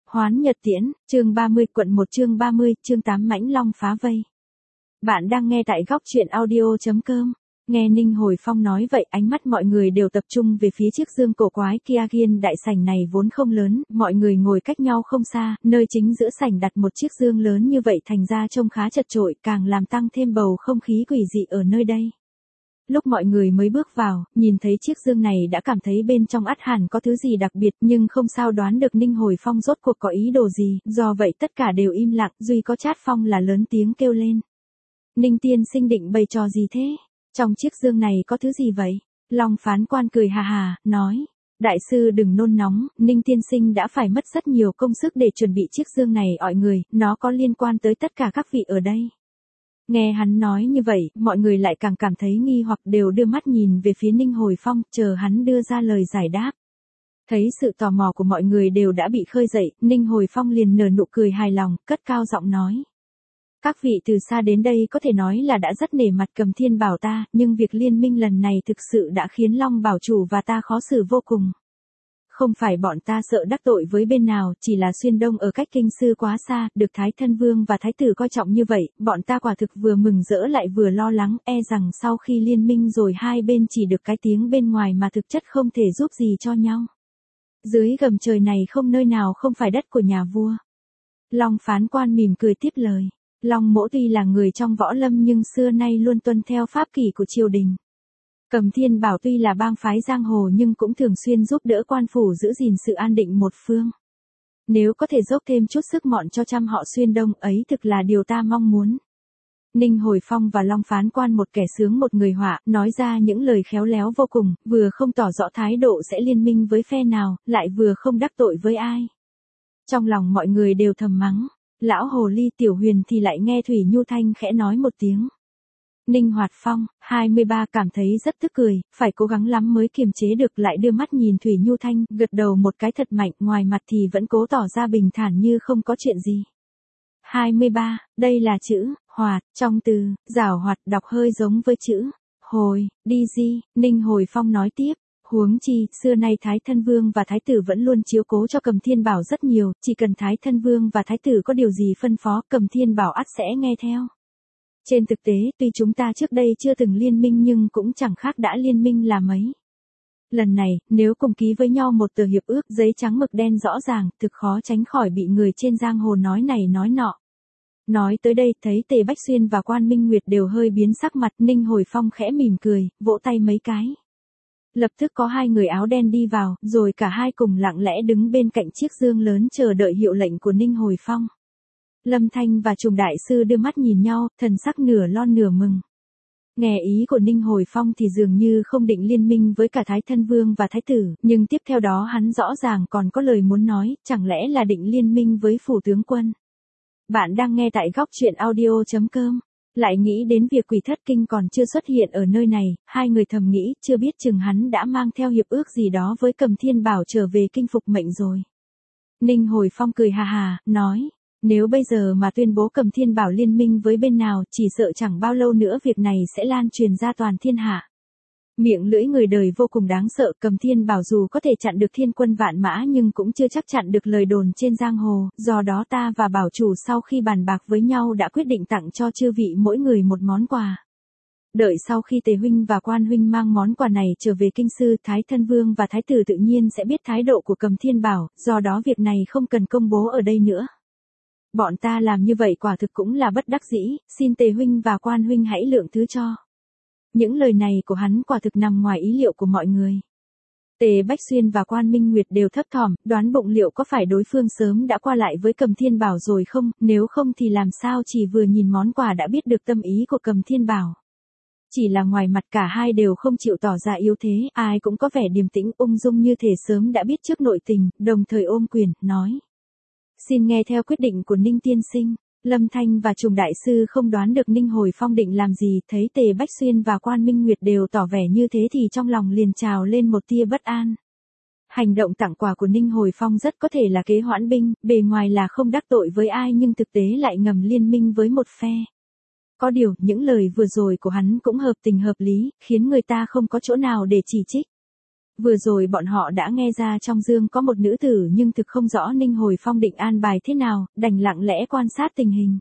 Hoán Nhật Tiễn, chương 30, quận 1 chương 30, chương 8 Mãnh Long phá vây. Bạn đang nghe tại góc truyện audio.com. Nghe Ninh Hồi Phong nói vậy, ánh mắt mọi người đều tập trung về phía chiếc dương cổ quái kia. Kiên đại sảnh này vốn không lớn, mọi người ngồi cách nhau không xa, nơi chính giữa sảnh đặt một chiếc dương lớn như vậy thành ra trông khá chật chội, càng làm tăng thêm bầu không khí quỷ dị ở nơi đây. Lúc mọi người mới bước vào, nhìn thấy chiếc dương này đã cảm thấy bên trong ắt hẳn có thứ gì đặc biệt, nhưng không sao đoán được Ninh Hồi Phong rốt cuộc có ý đồ gì, do vậy tất cả đều im lặng, duy có Trát Phong là lớn tiếng kêu lên. Ninh tiên sinh định bày trò gì thế? Trong chiếc dương này có thứ gì vậy? Long phán quan cười hà hà, nói. Đại sư đừng nôn nóng, Ninh tiên sinh đã phải mất rất nhiều công sức để chuẩn bị chiếc dương này ọi người, nó có liên quan tới tất cả các vị ở đây. Nghe hắn nói như vậy, mọi người lại càng cảm thấy nghi hoặc đều đưa mắt nhìn về phía Ninh Hồi Phong, chờ hắn đưa ra lời giải đáp. Thấy sự tò mò của mọi người đều đã bị khơi dậy, Ninh Hồi Phong liền nở nụ cười hài lòng, cất cao giọng nói. Các vị từ xa đến đây có thể nói là đã rất nể mặt Cầm Thiên Bảo ta, nhưng việc liên minh lần này thực sự đã khiến Long Bảo chủ và ta khó xử vô cùng. Không phải bọn ta sợ đắc tội với bên nào, chỉ là Xuyên Đông ở cách kinh sư quá xa, được Thái Thân Vương và Thái Tử coi trọng như vậy, bọn ta quả thực vừa mừng rỡ lại vừa lo lắng, e rằng sau khi liên minh rồi hai bên chỉ được cái tiếng bên ngoài mà thực chất không thể giúp gì cho nhau. Dưới gầm trời này không nơi nào không phải đất của nhà vua. Long phán quan mỉm cười tiếp lời. Long mỗ tuy là người trong võ lâm nhưng xưa nay luôn tuân theo pháp kỷ của triều đình. Cầm Thiên Bảo tuy là bang phái giang hồ nhưng cũng thường xuyên giúp đỡ quan phủ giữ gìn sự an định một phương. Nếu có thể dốc thêm chút sức mọn cho trăm họ Xuyên Đông ấy thực là điều ta mong muốn. Ninh Hồi Phong và Long phán quan một kẻ sướng một người họa, nói ra những lời khéo léo vô cùng, vừa không tỏ rõ thái độ sẽ liên minh với phe nào, lại vừa không đắc tội với ai. Trong lòng mọi người đều thầm mắng. Lão hồ ly Tiểu Huyền thì lại nghe Thủy Nhu Thanh khẽ nói một tiếng. Ninh Hoạt Phong, 23 cảm thấy rất tức cười, phải cố gắng lắm mới kiềm chế được, lại đưa mắt nhìn Thủy Nhu Thanh, gật đầu một cái thật mạnh, ngoài mặt thì vẫn cố tỏ ra bình thản như không có chuyện gì. 23, đây là chữ, hoạt, trong từ, giảo hoạt đọc hơi giống với chữ, hồi, đi di, Ninh Hồi Phong nói tiếp. Huống chi, xưa nay Thái Thân Vương và Thái Tử vẫn luôn chiếu cố cho Cầm Thiên Bảo rất nhiều, chỉ cần Thái Thân Vương và Thái Tử có điều gì phân phó, Cầm Thiên Bảo ắt sẽ nghe theo. Trên thực tế, tuy chúng ta trước đây chưa từng liên minh nhưng cũng chẳng khác đã liên minh là mấy. Lần này, nếu cùng ký với nhau một tờ hiệp ước giấy trắng mực đen rõ ràng, thực khó tránh khỏi bị người trên giang hồ nói này nói nọ. Nói tới đây, thấy Tề Bách Xuyên và Quan Minh Nguyệt đều hơi biến sắc mặt, Ninh Hồi Phong khẽ mỉm cười, vỗ tay mấy cái. Lập tức có hai người áo đen đi vào, rồi cả hai cùng lặng lẽ đứng bên cạnh chiếc dương lớn chờ đợi hiệu lệnh của Ninh Hồi Phong. Lâm Thanh và Trùng Đại Sư đưa mắt nhìn nhau, thần sắc nửa lo nửa mừng. Nghe ý của Ninh Hồi Phong thì dường như không định liên minh với cả Thái Thân Vương và Thái Tử, nhưng tiếp theo đó hắn rõ ràng còn có lời muốn nói, chẳng lẽ là định liên minh với phủ tướng quân. Bạn đang nghe tại góc truyện audio.com. Lại nghĩ đến việc Quỷ Thất Kinh còn chưa xuất hiện ở nơi này, hai người thầm nghĩ, chưa biết chừng hắn đã mang theo hiệp ước gì đó với Cầm Thiên Bảo trở về kinh phục mệnh rồi. Ninh Hồi Phong cười hà hà, nói, nếu bây giờ mà tuyên bố Cầm Thiên Bảo liên minh với bên nào, chỉ sợ chẳng bao lâu nữa việc này sẽ lan truyền ra toàn thiên hạ. Miệng lưỡi người đời vô cùng đáng sợ, Cầm Thiên Bảo dù có thể chặn được thiên quân vạn mã nhưng cũng chưa chắc chặn được lời đồn trên giang hồ, do đó ta và bảo chủ sau khi bàn bạc với nhau đã quyết định tặng cho chư vị mỗi người một món quà. Đợi sau khi Tề huynh và Quan huynh mang món quà này trở về kinh sư, Thái Thân Vương và Thái Tử tự nhiên sẽ biết thái độ của Cầm Thiên Bảo, do đó việc này không cần công bố ở đây nữa. Bọn ta làm như vậy quả thực cũng là bất đắc dĩ, xin Tề huynh và Quan huynh hãy lượng thứ cho. Những lời này của hắn quả thực nằm ngoài ý liệu của mọi người. Tề Bách Xuyên và Quan Minh Nguyệt đều thấp thỏm, đoán bụng liệu có phải đối phương sớm đã qua lại với Cầm Thiên Bảo rồi không, nếu không thì làm sao chỉ vừa nhìn món quà đã biết được tâm ý của Cầm Thiên Bảo. Chỉ là ngoài mặt cả hai đều không chịu tỏ ra yếu thế, ai cũng có vẻ điềm tĩnh ung dung như thể sớm đã biết trước nội tình, đồng thời ôm quyền, nói. Xin nghe theo quyết định của Ninh tiên sinh. Lâm Thanh và Trùng Đại Sư không đoán được Ninh Hồi Phong định làm gì, thấy Tề Bách Xuyên và Quan Minh Nguyệt đều tỏ vẻ như thế thì trong lòng liền trào lên một tia bất an. Hành động tặng quà của Ninh Hồi Phong rất có thể là kế hoãn binh, bề ngoài là không đắc tội với ai nhưng thực tế lại ngầm liên minh với một phe. Có điều, những lời vừa rồi của hắn cũng hợp tình hợp lý, khiến người ta không có chỗ nào để chỉ trích. Vừa rồi bọn họ đã nghe ra trong dương có một nữ tử nhưng thực không rõ Ninh Hồi Phong định an bài thế nào, đành lặng lẽ quan sát tình hình.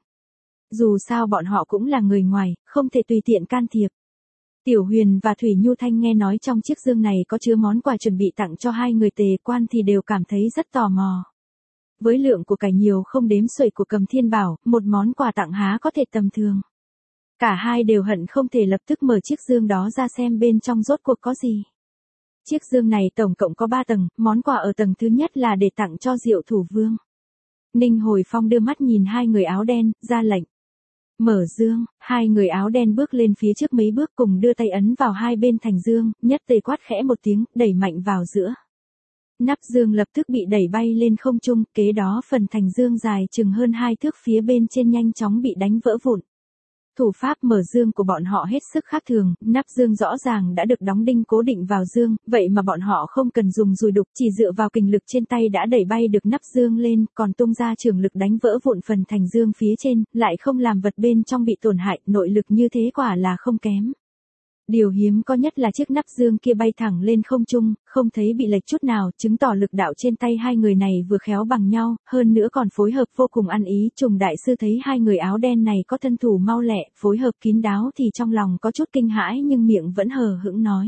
Dù sao bọn họ cũng là người ngoài, không thể tùy tiện can thiệp. Tiểu Huyền và Thủy Nhu Thanh nghe nói trong chiếc dương này có chứa món quà chuẩn bị tặng cho hai người Tề Quan thì đều cảm thấy rất tò mò. Với lượng của cải nhiều không đếm xuể của Cầm Thiên Bảo, một món quà tặng há có thể tầm thường. Cả hai đều hận không thể lập tức mở chiếc dương đó ra xem bên trong rốt cuộc có gì. Chiếc dương này tổng cộng có 3 tầng, món quà ở tầng thứ nhất là để tặng cho Diệu Thủ Vương. Ninh Hồi Phong đưa mắt nhìn hai người áo đen, ra lệnh. Mở dương, hai người áo đen bước lên phía trước mấy bước cùng đưa tay ấn vào hai bên thành dương, nhất tề quát khẽ một tiếng, đẩy mạnh vào giữa. Nắp dương lập tức bị đẩy bay lên không trung, kế đó phần thành dương dài chừng hơn 2 thước phía bên trên nhanh chóng bị đánh vỡ vụn. Thủ pháp mở dương của bọn họ hết sức khác thường, nắp dương rõ ràng đã được đóng đinh cố định vào dương, vậy mà bọn họ không cần dùng dùi đục, chỉ dựa vào kình lực trên tay đã đẩy bay được nắp dương lên, còn tung ra trường lực đánh vỡ vụn phần thành dương phía trên, lại không làm vật bên trong bị tổn hại, nội lực như thế quả là không kém. Điều hiếm có nhất là chiếc nắp dương kia bay thẳng lên không trung, không thấy bị lệch chút nào, chứng tỏ lực đạo trên tay hai người này vừa khéo bằng nhau, hơn nữa còn phối hợp vô cùng ăn ý. Trùng đại sư thấy hai người áo đen này có thân thủ mau lẹ, phối hợp kín đáo thì trong lòng có chút kinh hãi nhưng miệng vẫn hờ hững nói.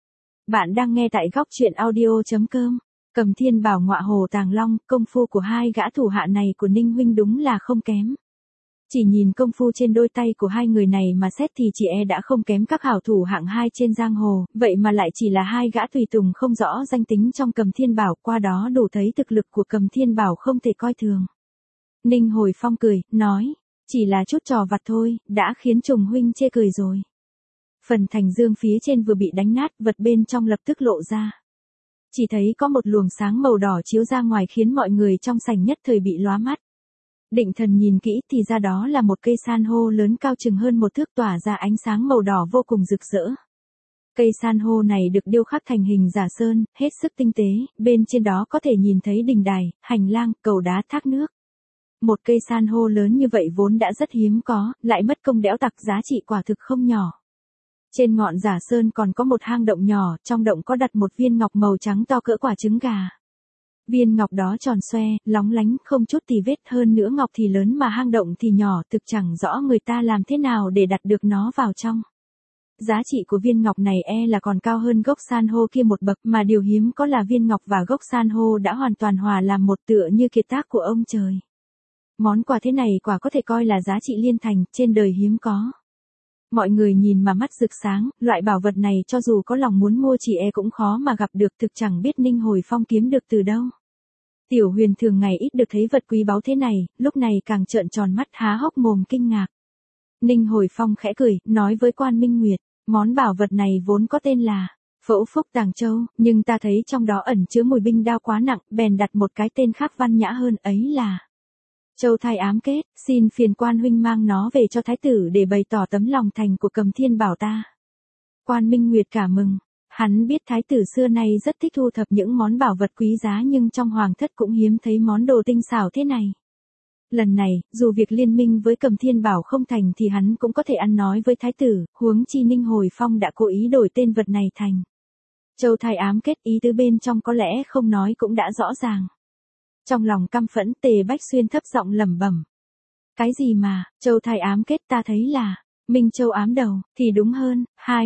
Bạn đang nghe tại góc truyện audio.com. Cầm Thiên Bảo ngọa hồ tàng long, công phu của hai gã thủ hạ này của Ninh huynh đúng là không kém. Chỉ nhìn công phu trên đôi tay của hai người này mà xét thì chỉ đã không kém các hảo thủ hạng 2 trên giang hồ, vậy mà lại chỉ là hai gã tùy tùng không rõ danh tính trong Cầm Thiên Bảo, qua đó đủ thấy thực lực của Cầm Thiên Bảo không thể coi thường. Ninh Hồi Phong cười, nói, chỉ là chút trò vặt thôi, đã khiến Trùng huynh chê cười rồi. Phần thành dương phía trên vừa bị đánh nát, vật bên trong lập tức lộ ra. Chỉ thấy có một luồng sáng màu đỏ chiếu ra ngoài khiến mọi người trong sảnh nhất thời bị lóa mắt. Định thần nhìn kỹ thì ra đó là một cây san hô lớn cao chừng hơn 1 thước tỏa ra ánh sáng màu đỏ vô cùng rực rỡ. Cây san hô này được điêu khắc thành hình giả sơn, hết sức tinh tế, bên trên đó có thể nhìn thấy đình đài, hành lang, cầu đá, thác nước. Một cây san hô lớn như vậy vốn đã rất hiếm có, lại mất công đẽo tặc giá trị quả thực không nhỏ. Trên ngọn giả sơn còn có một hang động nhỏ, trong động có đặt một viên ngọc màu trắng to cỡ quả trứng gà. Viên ngọc đó tròn xoe, lóng lánh, không chút tì vết, hơn nữa ngọc thì lớn mà hang động thì nhỏ, thực chẳng rõ người ta làm thế nào để đặt được nó vào trong. Giá trị của viên ngọc này là còn cao hơn gốc san hô kia một bậc, mà điều hiếm có là viên ngọc và gốc san hô đã hoàn toàn hòa làm một, tựa như kiệt tác của ông trời. Món quà thế này quả có thể coi là giá trị liên thành, trên đời hiếm có. Mọi người nhìn mà mắt rực sáng, loại bảo vật này cho dù có lòng muốn mua chỉ cũng khó mà gặp được, thực chẳng biết Ninh Hồi Phong kiếm được từ đâu. Tiểu Huyền thường ngày ít được thấy vật quý báu thế này, lúc này càng trợn tròn mắt há hốc mồm kinh ngạc. Ninh Hồi Phong khẽ cười, nói với Quan Minh Nguyệt, món bảo vật này vốn có tên là Phẫu Phúc Tàng Châu, nhưng ta thấy trong đó ẩn chứa mùi binh đao quá nặng, bèn đặt một cái tên khác văn nhã hơn, ấy là Châu Thai Ám Kết, xin phiền Quan huynh mang nó về cho thái tử để bày tỏ tấm lòng thành của Cầm Thiên Bảo ta. Quan Minh Nguyệt cả mừng. Hắn biết thái tử xưa nay rất thích thu thập những món bảo vật quý giá nhưng trong hoàng thất cũng hiếm thấy món đồ tinh xảo thế này. Lần này, dù việc liên minh với Cầm Thiên Bảo không thành thì hắn cũng có thể ăn nói với thái tử, huống chi Ninh Hồi Phong đã cố ý đổi tên vật này thành Châu Thai Ám Kết, ý tứ bên trong có lẽ không nói cũng đã rõ ràng. Trong lòng căm phẫn, Tề Bách Xuyên thấp giọng lẩm bẩm. Cái gì mà, Châu Thai Ám Kết, ta thấy là Minh Châu ám đầu, thì đúng hơn,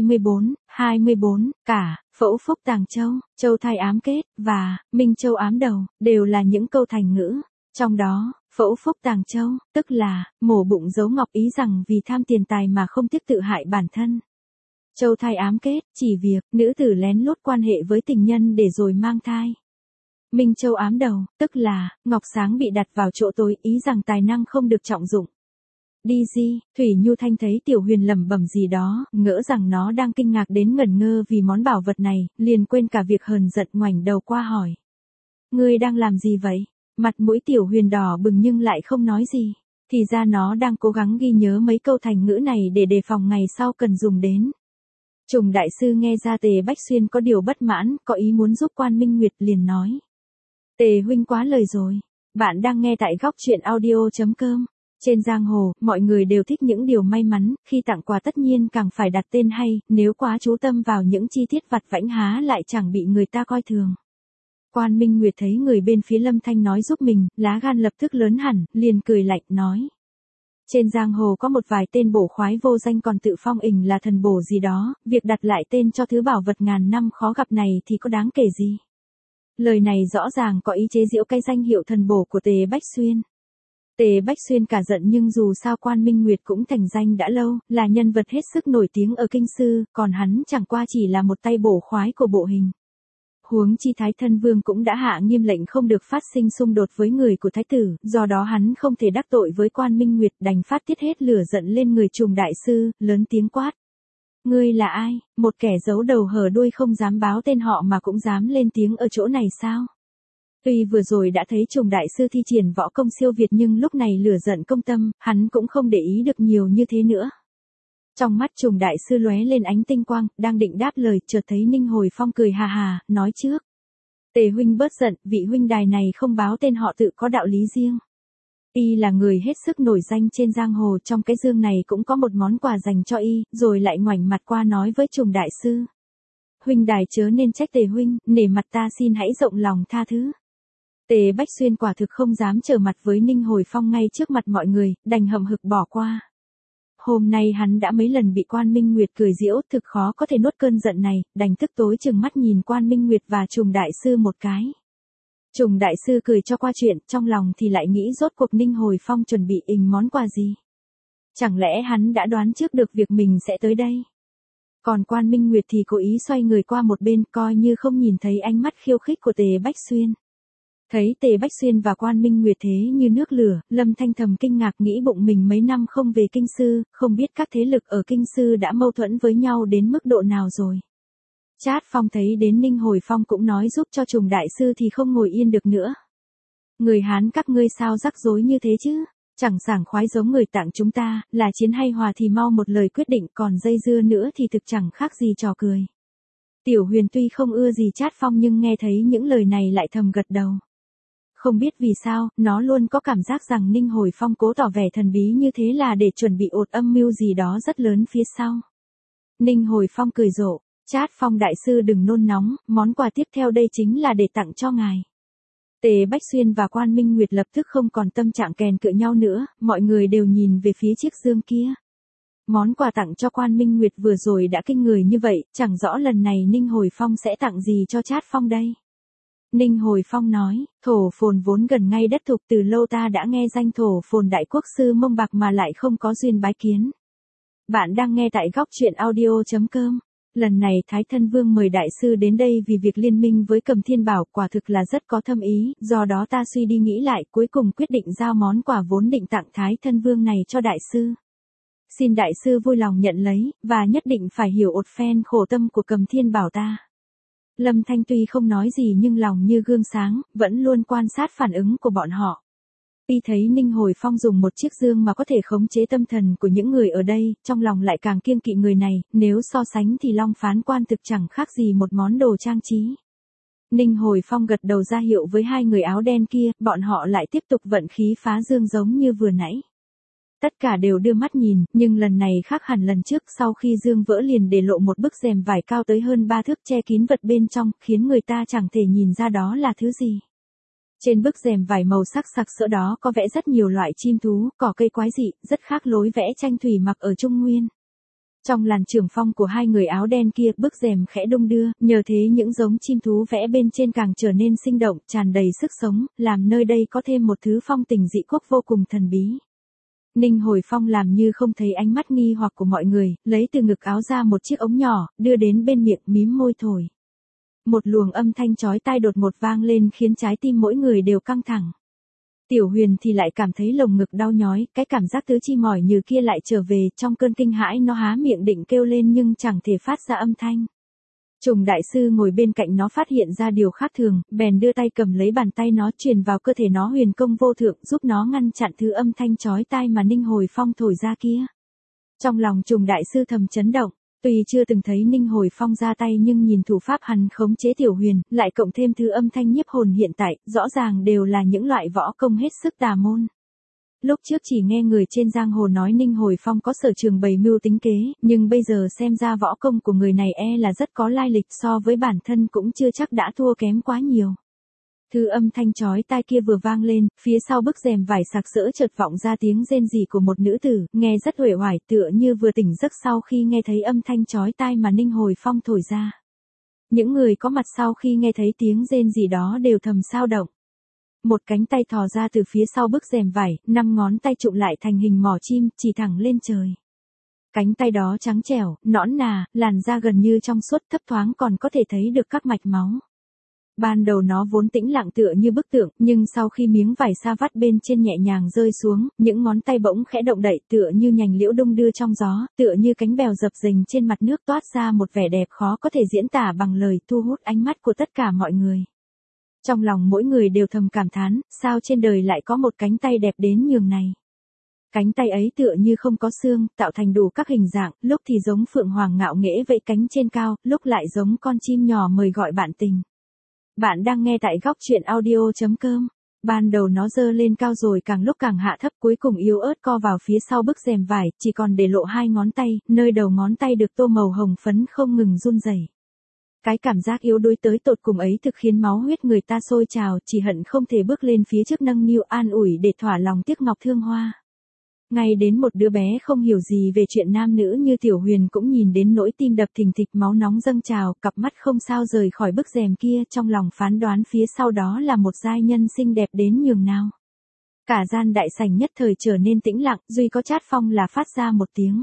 24, cả, Phẫu Phúc Tàng Châu, Châu Thai Ám Kết, và Minh Châu ám đầu, đều là những câu thành ngữ. Trong đó, Phẫu Phúc Tàng Châu, tức là, mổ bụng giấu ngọc, ý rằng vì tham tiền tài mà không tiếc tự hại bản thân. Châu Thai Ám Kết, chỉ việc, nữ tử lén lút quan hệ với tình nhân để rồi mang thai. Minh Châu ám đầu, tức là, ngọc sáng bị đặt vào chỗ tối, ý rằng tài năng không được trọng dụng. Đi gì, Thủy Nhu Thanh thấy Tiểu Huyền lẩm bẩm gì đó, ngỡ rằng nó đang kinh ngạc đến ngẩn ngơ vì món bảo vật này, liền quên cả việc hờn giận ngoảnh đầu qua hỏi. Ngươi đang làm gì vậy? Mặt mũi Tiểu Huyền đỏ bừng nhưng lại không nói gì. Thì ra nó đang cố gắng ghi nhớ mấy câu thành ngữ này để đề phòng ngày sau cần dùng đến. Trùng đại sư nghe ra Tề Bách Xuyên có điều bất mãn, có ý muốn giúp Quan Minh Nguyệt liền nói. Tề huynh quá lời rồi. Bạn đang nghe tại góc truyện audio.com. Trên giang hồ, mọi người đều thích những điều may mắn, khi tặng quà tất nhiên càng phải đặt tên hay, nếu quá chú tâm vào những chi tiết vặt vãnh há lại chẳng bị người ta coi thường. Quan Minh Nguyệt thấy người bên phía Lâm Thanh nói giúp mình, lá gan lập tức lớn hẳn, liền cười lạnh, nói. Trên giang hồ có một vài tên bổ khoái vô danh còn tự phong ình là thần bổ gì đó, việc đặt lại tên cho thứ bảo vật ngàn năm khó gặp này thì có đáng kể gì. Lời này rõ ràng có ý chế giễu cái danh hiệu thần bổ của Tề Bách Xuyên. Tề Bách Xuyên cả giận nhưng dù sao Quan Minh Nguyệt cũng thành danh đã lâu, là nhân vật hết sức nổi tiếng ở kinh sư, còn hắn chẳng qua chỉ là một tay bổ khoái của bộ hình. Huống chi Thái Thân Vương cũng đã hạ nghiêm lệnh không được phát sinh xung đột với người của Thái tử, do đó hắn không thể đắc tội với Quan Minh Nguyệt, đành phát tiết hết lửa giận lên người Trùng đại sư, lớn tiếng quát. Ngươi là ai, một kẻ giấu đầu hở đuôi không dám báo tên họ mà cũng dám lên tiếng ở chỗ này sao? Tuy vừa rồi đã thấy Trùng đại sư thi triển võ công siêu việt nhưng lúc này lửa giận công tâm, hắn cũng không để ý được nhiều như thế nữa. Trong mắt Trùng đại sư lóe lên ánh tinh quang, đang định đáp lời, chợt thấy Ninh Hồi Phong cười hà hà, nói trước. Tề huynh bớt giận, vị huynh đài này không báo tên họ tự có đạo lý riêng. Y là người hết sức nổi danh trên giang hồ, trong cái dương này cũng có một món quà dành cho y, rồi lại ngoảnh mặt qua nói với Trùng đại sư. Huynh đài chớ nên trách Tề huynh, nể mặt ta xin hãy rộng lòng tha thứ. Tề Bách Xuyên quả thực không dám trở mặt với Ninh Hồi Phong ngay trước mặt mọi người, đành hậm hực bỏ qua. Hôm nay hắn đã mấy lần bị Quan Minh Nguyệt cười giễu, thực khó có thể nuốt cơn giận này, đành tức tối chừng mắt nhìn Quan Minh Nguyệt và Trùng đại sư một cái. Trùng đại sư cười cho qua chuyện, trong lòng thì lại nghĩ rốt cuộc Ninh Hồi Phong chuẩn bị ình món quà gì. Chẳng lẽ hắn đã đoán trước được việc mình sẽ tới đây? Còn Quan Minh Nguyệt thì cố ý xoay người qua một bên, coi như không nhìn thấy ánh mắt khiêu khích của Tề Bách Xuyên. Thấy Tề Bách Xuyên và Quan Minh Nguyệt thế như nước lửa, Lâm Thanh thầm kinh ngạc nghĩ bụng mình mấy năm không về kinh sư, không biết các thế lực ở kinh sư đã mâu thuẫn với nhau đến mức độ nào rồi. Trát Phong thấy đến Ninh Hồi Phong cũng nói giúp cho Trùng đại sư thì không ngồi yên được nữa. Người Hán các ngươi sao rắc rối như thế chứ? Chẳng sảng khoái giống người Tạng chúng ta, là chiến hay hòa thì mau một lời quyết định, còn dây dưa nữa thì thực chẳng khác gì trò cười. Tiểu Huyền tuy không ưa gì Trát Phong nhưng nghe thấy những lời này lại thầm gật đầu. Không biết vì sao, nó luôn có cảm giác rằng Ninh Hồi Phong cố tỏ vẻ thần bí như thế là để chuẩn bị ột âm mưu gì đó rất lớn phía sau. Ninh Hồi Phong cười rộ, Trát Phong đại sư đừng nôn nóng, món quà tiếp theo đây chính là để tặng cho ngài. Tề Bách Xuyên và Quan Minh Nguyệt lập tức không còn tâm trạng kèn cự nhau nữa, mọi người đều nhìn về phía chiếc dương kia. Món quà tặng cho Quan Minh Nguyệt vừa rồi đã kinh người như vậy, chẳng rõ lần này Ninh Hồi Phong sẽ tặng gì cho Trát Phong đây. Ninh Hồi Phong nói, Thổ Phồn vốn gần ngay đất Thục, từ lâu ta đã nghe danh Thổ Phồn đại quốc sư Mông Bạc mà lại không có duyên bái kiến. Bạn đang nghe tại góc truyện audio.com. Lần này Thái Thân Vương mời đại sư đến đây vì việc liên minh với Cầm Thiên Bảo, quả thực là rất có thâm ý, do đó ta suy đi nghĩ lại cuối cùng quyết định giao món quà vốn định tặng Thái Thân Vương này cho đại sư. Xin đại sư vui lòng nhận lấy, và nhất định phải hiểu một phen khổ tâm của Cầm Thiên Bảo ta. Lâm Thanh tuy không nói gì nhưng lòng như gương sáng, vẫn luôn quan sát phản ứng của bọn họ. Y thấy Ninh Hồi Phong dùng một chiếc dương mà có thể khống chế tâm thần của những người ở đây, trong lòng lại càng kiêng kỵ người này, nếu so sánh thì Long Phán Quan thực chẳng khác gì một món đồ trang trí. Ninh Hồi Phong gật đầu ra hiệu với hai người áo đen kia, bọn họ lại tiếp tục vận khí phá dương giống như vừa nãy. Tất cả đều đưa mắt nhìn, nhưng lần này khác hẳn lần trước, sau khi dương vỡ liền để lộ một bức rèm vải cao tới hơn 3 thước che kín vật bên trong, khiến người ta chẳng thể nhìn ra đó là thứ gì. Trên bức rèm vải màu sắc sặc sỡ đó có vẽ rất nhiều loại chim thú, cỏ cây quái dị, rất khác lối vẽ tranh thủy mặc ở Trung Nguyên. Trong làn trường phong của hai người áo đen kia, bức rèm khẽ đung đưa, nhờ thế những giống chim thú vẽ bên trên càng trở nên sinh động, tràn đầy sức sống, làm nơi đây có thêm một thứ phong tình dị quốc vô cùng thần bí. Ninh Hồi Phong làm như không thấy ánh mắt nghi hoặc của mọi người, lấy từ ngực áo ra một chiếc ống nhỏ, đưa đến bên miệng mím môi thổi. Một luồng âm thanh chói tai đột ngột vang lên khiến trái tim mỗi người đều căng thẳng. Tiểu Huyền thì lại cảm thấy lồng ngực đau nhói, cái cảm giác tứ chi mỏi như kia lại trở về, trong cơn kinh hãi nó há miệng định kêu lên nhưng chẳng thể phát ra âm thanh. Trùng đại sư ngồi bên cạnh nó phát hiện ra điều khác thường, bèn đưa tay cầm lấy bàn tay nó truyền vào cơ thể nó huyền công vô thượng, giúp nó ngăn chặn thứ âm thanh chói tai mà Ninh Hồi Phong thổi ra kia. Trong lòng Trùng đại sư thầm chấn động, tuy chưa từng thấy Ninh Hồi Phong ra tay nhưng nhìn thủ pháp hắn khống chế Tiểu Huyền, lại cộng thêm thứ âm thanh nhiếp hồn hiện tại, rõ ràng đều là những loại võ công hết sức tà môn. lúc trước chỉ nghe người trên giang hồ nói Ninh Hồi Phong có sở trường bày mưu tính kế, nhưng bây giờ xem ra võ công của người này là rất có lai lịch, so với bản thân cũng chưa chắc đã thua kém quá nhiều. Thứ âm thanh chói tai kia vừa vang lên, phía sau bức rèm vải sặc sỡ chợt vọng ra tiếng rên rỉ của một nữ tử, nghe rất uể oải, tựa như vừa tỉnh giấc sau khi nghe thấy âm thanh chói tai mà Ninh Hồi Phong thổi ra. Những người có mặt sau khi nghe thấy tiếng rên rỉ đó đều thầm xao động. Một cánh tay thò ra từ phía sau bức rèm vải, 5 ngón tay trụm lại thành hình mỏ chim, chỉ thẳng lên trời. Cánh tay đó trắng trẻo, nõn nà, làn da gần như trong suốt, thấp thoáng còn có thể thấy được các mạch máu. Ban đầu nó vốn tĩnh lặng tựa như bức tượng, nhưng sau khi miếng vải sa vắt bên trên nhẹ nhàng rơi xuống, những ngón tay bỗng khẽ động đậy tựa như nhành liễu đung đưa trong gió, tựa như cánh bèo dập dềnh trên mặt nước toát ra một vẻ đẹp khó có thể diễn tả bằng lời, thu hút ánh mắt của tất cả mọi người. Trong lòng mỗi người đều thầm cảm thán, sao trên đời lại có một cánh tay đẹp đến nhường này. Cánh tay ấy tựa như không có xương, tạo thành đủ các hình dạng, lúc thì giống phượng hoàng ngạo nghễ vẫy cánh trên cao, lúc lại giống con chim nhỏ mời gọi bạn tình. Bạn đang nghe tại góc truyện audio.com. Ban đầu nó dơ lên cao rồi càng lúc càng hạ thấp, cuối cùng yếu ớt co vào phía sau bức rèm vải, chỉ còn để lộ 2 ngón tay, nơi đầu ngón tay được tô màu hồng phấn không ngừng run rẩy. Cái cảm giác yếu đuối tới tột cùng ấy thực khiến máu huyết người ta sôi trào, chỉ hận không thể bước lên phía trước nâng niu an ủi để thỏa lòng tiếc ngọc thương hoa. Ngay đến một đứa bé không hiểu gì về chuyện nam nữ như Tiểu Huyền cũng nhìn đến nỗi tim đập thình thịch, máu nóng dâng trào, cặp mắt không sao rời khỏi bức rèm kia, trong lòng phán đoán phía sau đó là một giai nhân xinh đẹp đến nhường nào. Cả gian đại sảnh nhất thời trở nên tĩnh lặng, duy có Trát Phong là phát ra một tiếng.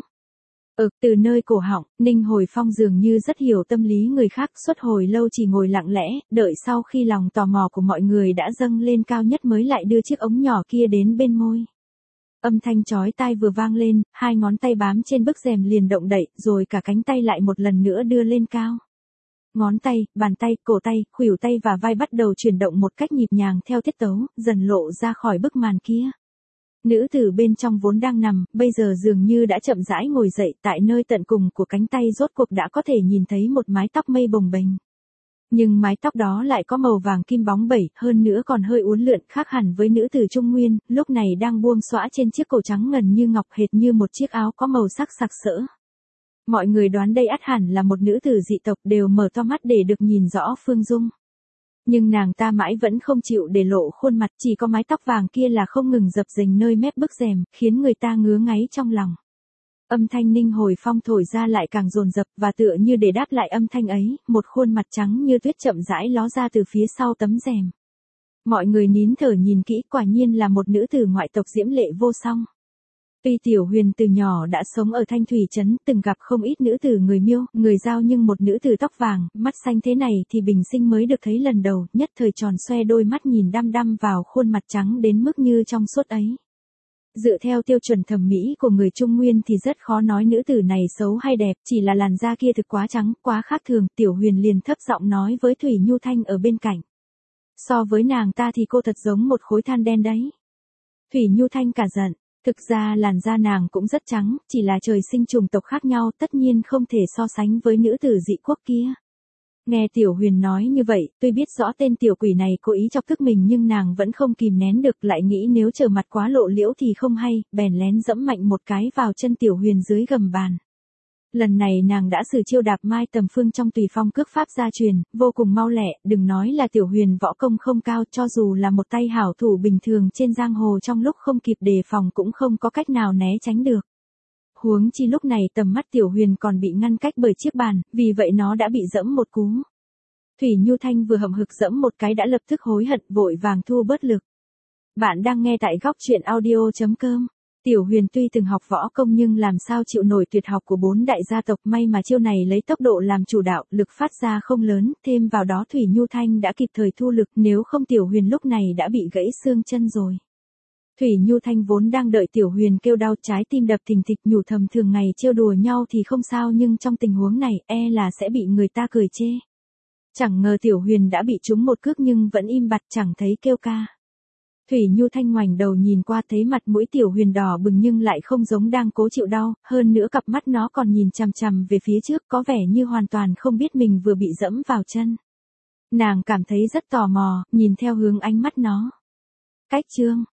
Từ nơi cổ họng, Ninh Hồi Phong dường như rất hiểu tâm lý người khác, suốt hồi lâu chỉ ngồi lặng lẽ, đợi sau khi lòng tò mò của mọi người đã dâng lên cao nhất mới lại đưa chiếc ống nhỏ kia đến bên môi. Âm thanh chói tai vừa vang lên, 2 ngón tay bám trên bức rèm liền động đậy, rồi cả cánh tay lại một lần nữa đưa lên cao. Ngón tay, bàn tay, cổ tay, khuỷu tay và vai bắt đầu chuyển động một cách nhịp nhàng theo tiết tấu, dần lộ ra khỏi bức màn kia. Nữ tử bên trong vốn đang nằm, bây giờ dường như đã chậm rãi ngồi dậy, tại nơi tận cùng của cánh tay rốt cuộc đã có thể nhìn thấy một mái tóc mây bồng bềnh. Nhưng mái tóc đó lại có màu vàng kim bóng bẩy, hơn nữa còn hơi uốn lượn, khác hẳn với nữ tử Trung Nguyên, lúc này đang buông xõa trên chiếc cổ trắng ngần như ngọc, hệt như một chiếc áo có màu sắc sặc sỡ. Mọi người đoán đây ắt hẳn là một nữ tử dị tộc, đều mở to mắt để được nhìn rõ phương dung. Nhưng nàng ta mãi vẫn không chịu để lộ khuôn mặt, chỉ có mái tóc vàng kia là không ngừng dập dềnh nơi mép bức rèm, khiến người ta ngứa ngáy trong lòng. Âm thanh Ninh Hồi Phong thổi ra lại càng dồn dập, và tựa như để đáp lại âm thanh ấy, một khuôn mặt trắng như tuyết chậm rãi ló ra từ phía sau tấm rèm. Mọi người nín thở nhìn kỹ, quả nhiên là một nữ tử ngoại tộc diễm lệ vô song. Tuy Tiểu Huyền từ nhỏ đã sống ở Thanh Thủy Trấn, từng gặp không ít nữ tử người Miêu, người Dao, nhưng một nữ tử tóc vàng, mắt xanh thế này thì bình sinh mới được thấy lần đầu, nhất thời tròn xoe đôi mắt nhìn đăm đăm vào khuôn mặt trắng đến mức như trong suốt ấy. Dựa theo tiêu chuẩn thẩm mỹ của người Trung Nguyên thì rất khó nói nữ tử này xấu hay đẹp, chỉ là làn da kia thực quá trắng, quá khác thường. Tiểu Huyền liền thấp giọng nói với Thủy Nhu Thanh ở bên cạnh. So với nàng ta thì cô thật giống một khối than đen đấy. Thủy Nhu Thanh cả giận. Thực ra làn da nàng cũng rất trắng, chỉ là trời sinh chủng tộc khác nhau, tất nhiên không thể so sánh với nữ tử dị quốc kia. Nghe Tiểu Huyền nói như vậy, tuy biết rõ tên tiểu quỷ này cố ý chọc tức mình nhưng nàng vẫn không kìm nén được, lại nghĩ nếu trở mặt quá lộ liễu thì không hay, bèn lén dẫm mạnh một cái vào chân Tiểu Huyền dưới gầm bàn. Lần này nàng đã sử chiêu đạp mai tầm phương trong Tùy Phong cước pháp gia truyền, vô cùng mau lẹ, đừng nói là Tiểu Huyền võ công không cao, cho dù là một tay hảo thủ bình thường trên giang hồ trong lúc không kịp đề phòng cũng không có cách nào né tránh được. Huống chi lúc này tầm mắt Tiểu Huyền còn bị ngăn cách bởi chiếc bàn, vì vậy nó đã bị dẫm một cú. Thủy Nhu Thanh vừa hậm hực dẫm một cái đã lập tức hối hận, vội vàng thu bớt lực. Bạn đang nghe tại góc truyện audio.com. Tiểu Huyền tuy từng học võ công nhưng làm sao chịu nổi tuyệt học của 4 đại gia tộc, may mà chiêu này lấy tốc độ làm chủ đạo, lực phát ra không lớn, thêm vào đó Thủy Nhu Thanh đã kịp thời thu lực, nếu không Tiểu Huyền lúc này đã bị gãy xương chân rồi. Thủy Nhu Thanh vốn đang đợi Tiểu Huyền kêu đau, trái tim đập thình thịch, nhủ thầm thường ngày trêu đùa nhau thì không sao, nhưng trong tình huống này là sẽ bị người ta cười chê. Chẳng ngờ Tiểu Huyền đã bị trúng một cước nhưng vẫn im bặt, chẳng thấy kêu ca. Thủy Nhu Thanh ngoảnh đầu nhìn qua, thấy mặt mũi Tiểu Huyền đỏ bừng nhưng lại không giống đang cố chịu đau, hơn nữa cặp mắt nó còn nhìn chằm chằm về phía trước, có vẻ như hoàn toàn không biết mình vừa bị dẫm vào chân. Nàng cảm thấy rất tò mò, nhìn theo hướng ánh mắt nó. Cách chương